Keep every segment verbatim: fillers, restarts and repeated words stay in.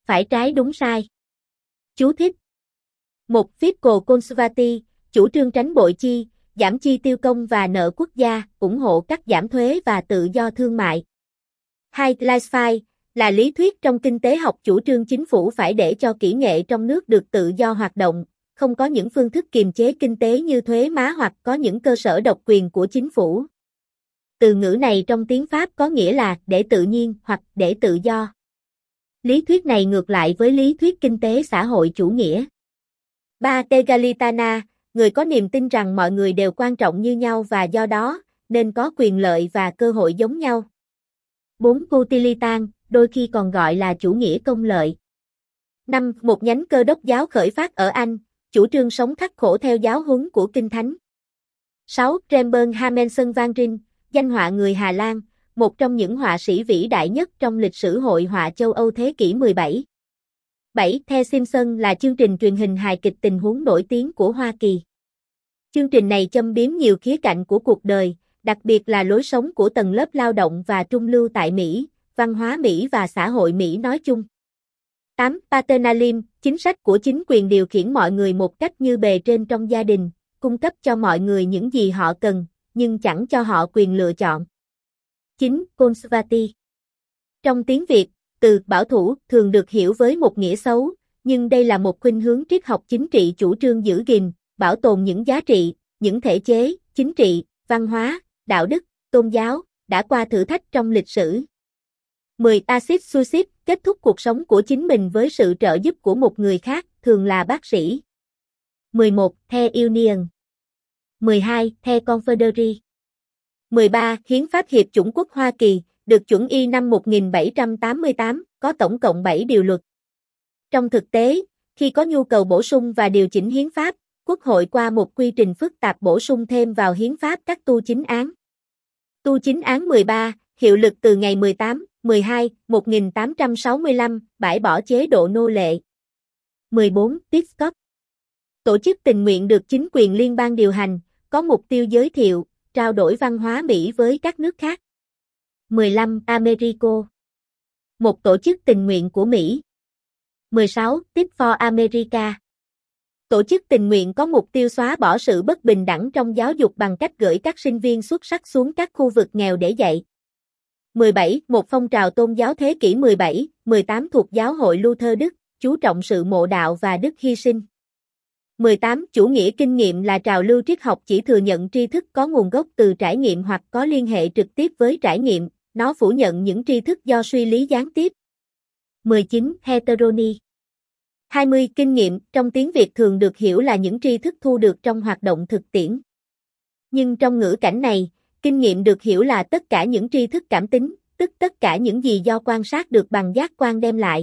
phải trái đúng sai. Chú thích. một. Fiscal conservative, chủ trương tránh bội chi, giảm chi tiêu công và nợ quốc gia, ủng hộ cắt giảm thuế và tự do thương mại. hai. Laissez-faire, là lý thuyết trong kinh tế học chủ trương chính phủ phải để cho kỹ nghệ trong nước được tự do hoạt động, không có những phương thức kiềm chế kinh tế như thuế má hoặc có những cơ sở độc quyền của chính phủ. Từ ngữ này trong tiếng Pháp có nghĩa là để tự nhiên hoặc để tự do. Lý thuyết này ngược lại với lý thuyết kinh tế xã hội chủ nghĩa. ba. Egalitana, người có niềm tin rằng mọi người đều quan trọng như nhau và do đó, nên có quyền lợi và cơ hội giống nhau. bốn. Utilitan, đôi khi còn gọi là chủ nghĩa công lợi. năm. Một nhánh Cơ đốc giáo khởi phát ở Anh, chủ trương sống khắc khổ theo giáo huấn của Kinh Thánh. sáu. Rembrandt Hamilton van Rijn, danh họa người Hà Lan, một trong những họa sĩ vĩ đại nhất trong lịch sử hội họa châu Âu thế kỷ mười bảy. bảy. The Simpsons là chương trình truyền hình hài kịch tình huống nổi tiếng của Hoa Kỳ. Chương trình này châm biếm nhiều khía cạnh của cuộc đời, đặc biệt là lối sống của tầng lớp lao động và trung lưu tại Mỹ, văn hóa Mỹ và xã hội Mỹ nói chung. tám. Paternalism, chính sách của chính quyền điều khiển mọi người một cách như bề trên trong gia đình, cung cấp cho mọi người những gì họ cần, nhưng chẳng cho họ quyền lựa chọn. chín. Conservative. Trong tiếng Việt, từ bảo thủ thường được hiểu với một nghĩa xấu, nhưng đây là một khuynh hướng triết học chính trị chủ trương giữ gìn, bảo tồn những giá trị, những thể chế, chính trị, văn hóa, đạo đức, tôn giáo, đã qua thử thách trong lịch sử. mười. Acid suicide, kết thúc cuộc sống của chính mình với sự trợ giúp của một người khác, thường là bác sĩ. mười một. The Union. mười hai. The Confederate. mười ba. Hiến pháp Hiệp chủng quốc Hoa Kỳ, được chuẩn y năm một nghìn bảy trăm tám mươi tám, có tổng cộng bảy điều luật. Trong thực tế, khi có nhu cầu bổ sung và điều chỉnh hiến pháp, Quốc hội qua một quy trình phức tạp bổ sung thêm vào hiến pháp các tu chính án. Tu chính án mười ba, hiệu lực từ ngày mười tám, mười hai, một nghìn tám trăm sáu mươi lăm, bãi bỏ chế độ nô lệ. mười bốn. Peace Corps. Tổ chức tình nguyện được chính quyền liên bang điều hành, có mục tiêu giới thiệu, trao đổi văn hóa Mỹ với các nước khác. mười lăm. Americo. Một tổ chức tình nguyện của Mỹ. mười sáu. Tip for America. Tổ chức tình nguyện có mục tiêu xóa bỏ sự bất bình đẳng trong giáo dục bằng cách gửi các sinh viên xuất sắc xuống các khu vực nghèo để dạy. mười bảy. Một phong trào tôn giáo thế kỷ mười bảy, mười tám thuộc giáo hội Luther Đức, chú trọng sự mộ đạo và đức hy sinh. mười tám. Chủ nghĩa kinh nghiệm là trào lưu triết học chỉ thừa nhận tri thức có nguồn gốc từ trải nghiệm hoặc có liên hệ trực tiếp với trải nghiệm, nó phủ nhận những tri thức do suy lý gián tiếp. mười chín. Heterony. hai mươi. Kinh nghiệm, trong tiếng Việt thường được hiểu là những tri thức thu được trong hoạt động thực tiễn. Nhưng trong ngữ cảnh này, kinh nghiệm được hiểu là tất cả những tri thức cảm tính, tức tất cả những gì do quan sát được bằng giác quan đem lại.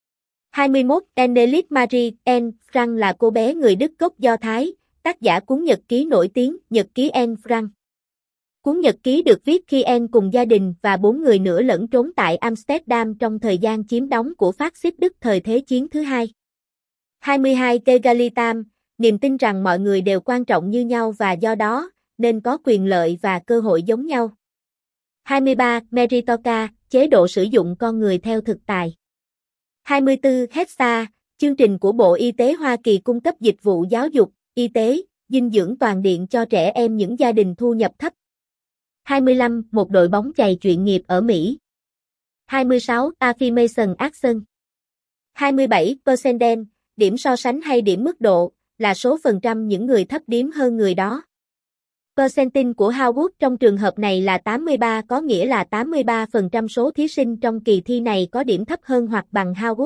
hai mươi mốt. Anneliese Marie Anne Frank là cô bé người Đức gốc Do Thái, tác giả cuốn nhật ký nổi tiếng Nhật ký Anne Frank. Cuốn nhật ký được viết khi Anne cùng gia đình và bốn người nữa lẫn trốn tại Amsterdam trong thời gian chiếm đóng của phát xít Đức thời Thế chiến thứ hai. hai mươi hai. Egalitam, niềm tin rằng mọi người đều quan trọng như nhau và do đó, nên có quyền lợi và cơ hội giống nhau. hai mươi ba. Meritocracy, chế độ sử dụng con người theo thực tài. hai mươi tư. HEPSA, chương trình của Bộ Y tế Hoa Kỳ cung cấp dịch vụ giáo dục, y tế, dinh dưỡng toàn diện cho trẻ em những gia đình thu nhập thấp. hai mươi lăm. Một đội bóng chày chuyên nghiệp ở Mỹ. hai mươi sáu. Affirmation Action. hai mươi bảy. Percentile, điểm so sánh hay điểm mức độ, là số phần trăm những người thấp điểm hơn người đó. Percentile của Harvard trong trường hợp này là tám mươi ba, có nghĩa là tám mươi ba phần trăm số thí sinh trong kỳ thi này có điểm thấp hơn hoặc bằng Harvard.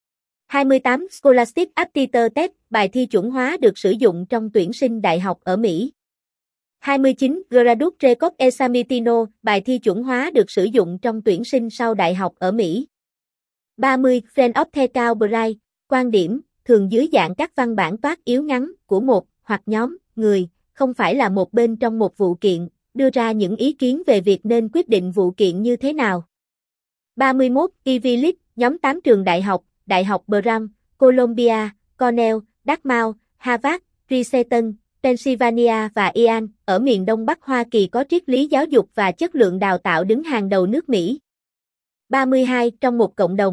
hai mươi tám. Scholastic Aptitude Test, bài thi chuẩn hóa được sử dụng trong tuyển sinh đại học ở Mỹ. hai mươi chín. Graduate Record Examination, bài thi chuẩn hóa được sử dụng trong tuyển sinh sau đại học ở Mỹ. ba mươi. Friend of the Cowboy, quan điểm, thường dưới dạng các văn bản toát yếu ngắn, của một, hoặc nhóm, người, không phải là một bên trong một vụ kiện, đưa ra những ý kiến về việc nên quyết định vụ kiện như thế nào. ba mươi mốt. Ivy League, nhóm tám trường đại học, Đại học Brown, Columbia, Cornell, Dartmouth, Harvard, Princeton, Pennsylvania và Yale, ở miền Đông Bắc Hoa Kỳ có triết lý giáo dục và chất lượng đào tạo đứng hàng đầu nước Mỹ. ba mươi hai. Trong một cộng đồng,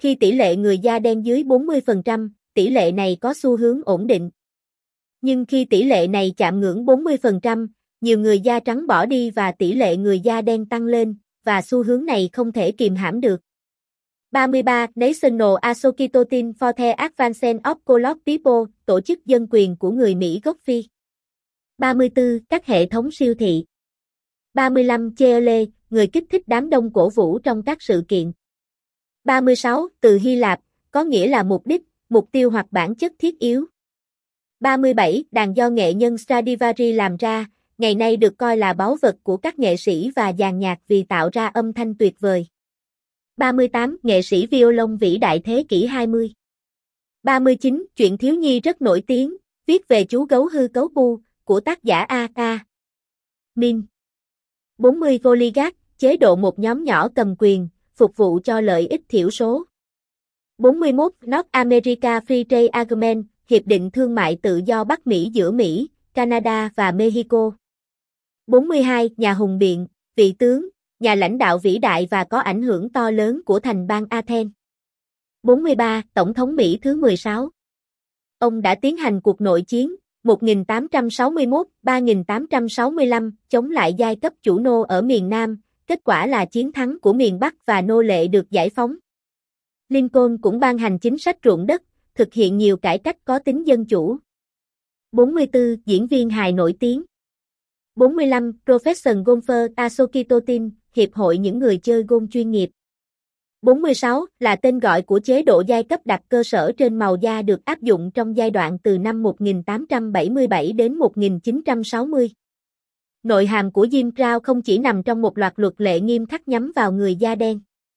Khi tỷ lệ người da đen dưới bốn mươi phần trăm, tỷ lệ này có xu hướng ổn định. Nhưng khi tỷ lệ này chạm ngưỡng bốn mươi phần trăm, nhiều người da trắng bỏ đi và tỷ lệ người da đen tăng lên, và xu hướng này không thể kìm hãm được. ba mươi ba. National Association for the Advancement of Colored People, tổ chức dân quyền của người Mỹ gốc Phi. ba mươi tư. Các hệ thống siêu thị. ba mươi lăm. Cheerleader, người kích thích đám đông cổ vũ trong các sự kiện. ba mươi sáu. Từ Hy Lạp, có nghĩa là mục đích, mục tiêu hoặc bản chất thiết yếu. ba mươi bảy. Đàn do nghệ nhân Stradivari làm ra, ngày nay được coi là báu vật của các nghệ sĩ và dàn nhạc vì tạo ra âm thanh tuyệt vời. ba mươi tám. Nghệ sĩ violon vĩ đại thế kỷ hai mươi. ba mươi chín. Truyện thiếu nhi rất nổi tiếng, viết về chú gấu hư cấu Bu, của tác giả A K Min. bốn mươi. Oligarch, chế độ một nhóm nhỏ cầm quyền, phục vụ cho lợi ích thiểu số. bốn mươi mốt. North America Free Trade Agreement, hiệp định thương mại tự do Bắc Mỹ giữa Mỹ, Canada và Mexico. bốn mươi hai. Nhà hùng biện, vị tướng, nhà lãnh đạo vĩ đại và có ảnh hưởng to lớn của thành bang Athens. bốn mươi ba. Tổng thống Mỹ thứ mười sáu. Ông đã tiến hành cuộc nội chiến một nghìn tám trăm sáu mươi mốt đến ba nghìn tám trăm sáu mươi lăm chống lại giai cấp chủ nô ở miền Nam, kết quả là chiến thắng của miền Bắc và nô lệ được giải phóng. Lincoln cũng ban hành chính sách ruộng đất, thực hiện nhiều cải cách có tính dân chủ. bốn mươi tư. Diễn viên hài nổi tiếng. bốn mươi lăm. Professional Golfer Association, hiệp hội những người chơi golf chuyên nghiệp. bốn mươi sáu. Là tên gọi của chế độ giai cấp đặt cơ sở trên màu da được áp dụng trong giai đoạn từ năm một nghìn tám trăm bảy mươi bảy đến một nghìn chín trăm sáu mươi. Nội hàm của Jim Crow không chỉ nằm trong một loạt luật lệ nghiêm khắc nhắm vào người da đen,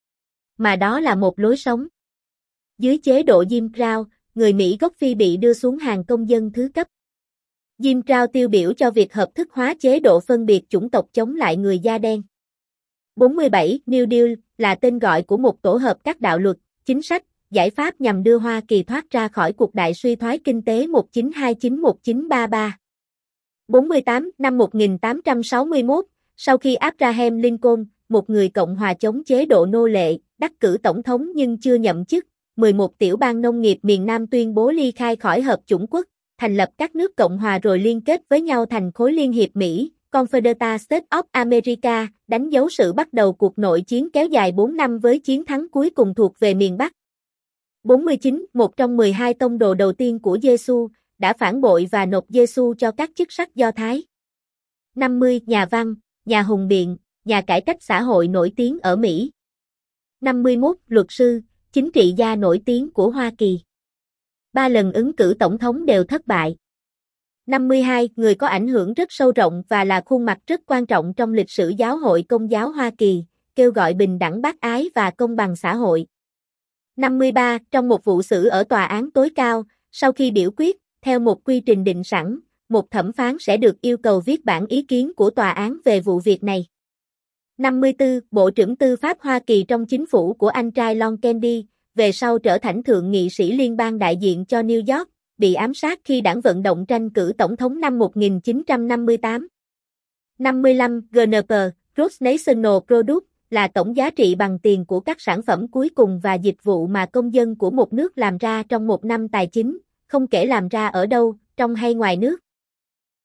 mà đó là một lối sống. Dưới chế độ Jim Crow, người Mỹ gốc Phi bị đưa xuống hàng công dân thứ cấp. Jim Crow tiêu biểu cho việc hợp thức hóa chế độ phân biệt chủng tộc chống lại người da đen. bốn mươi bảy. New Deal là tên gọi của một tổ hợp các đạo luật, chính sách, giải pháp nhằm đưa Hoa Kỳ thoát ra khỏi cuộc đại suy thoái kinh tế một nghìn chín trăm hai mươi chín đến một nghìn chín trăm ba mươi ba. bốn mươi tám. Năm một nghìn tám trăm sáu mươi mốt, sau khi Abraham Lincoln, một người Cộng hòa chống chế độ nô lệ, đắc cử tổng thống nhưng chưa nhậm chức, mười một tiểu bang nông nghiệp miền Nam tuyên bố ly khai khỏi Hợp chủng quốc, thành lập các nước Cộng hòa rồi liên kết với nhau thành khối Liên hiệp Mỹ, Confederate States of America, đánh dấu sự bắt đầu cuộc nội chiến kéo dài bốn năm với chiến thắng cuối cùng thuộc về miền Bắc. bốn mươi chín. Một trong mười hai tông đồ đầu tiên của Giê-xu, đã phản bội và nộp Giê-xu cho các chức sắc Do Thái. năm mươi. Nhà văn, nhà hùng biện, nhà cải cách xã hội nổi tiếng ở Mỹ. năm mươi mốt. Luật sư, chính trị gia nổi tiếng của Hoa Kỳ. Ba lần ứng cử tổng thống đều thất bại. năm mươi hai. Người có ảnh hưởng rất sâu rộng và là khuôn mặt rất quan trọng trong lịch sử giáo hội Công giáo Hoa Kỳ, kêu gọi bình đẳng bác ái và công bằng xã hội. năm mươi ba. Trong một vụ xử ở tòa án tối cao, sau khi biểu quyết, theo một quy trình định sẵn, một thẩm phán sẽ được yêu cầu viết bản ý kiến của tòa án về vụ việc này. năm mươi tư. Bộ trưởng Tư pháp Hoa Kỳ trong chính phủ của anh trai Lon Kennedy, về sau trở thành thượng nghị sĩ liên bang đại diện cho New York, bị ám sát khi đảng vận động tranh cử tổng thống năm một nghìn chín trăm năm mươi tám. năm mươi lăm. giê en pê, Gross National Product, là tổng giá trị bằng tiền của các sản phẩm cuối cùng và dịch vụ mà công dân của một nước làm ra trong một năm tài chính, không kể làm ra ở đâu, trong hay ngoài nước.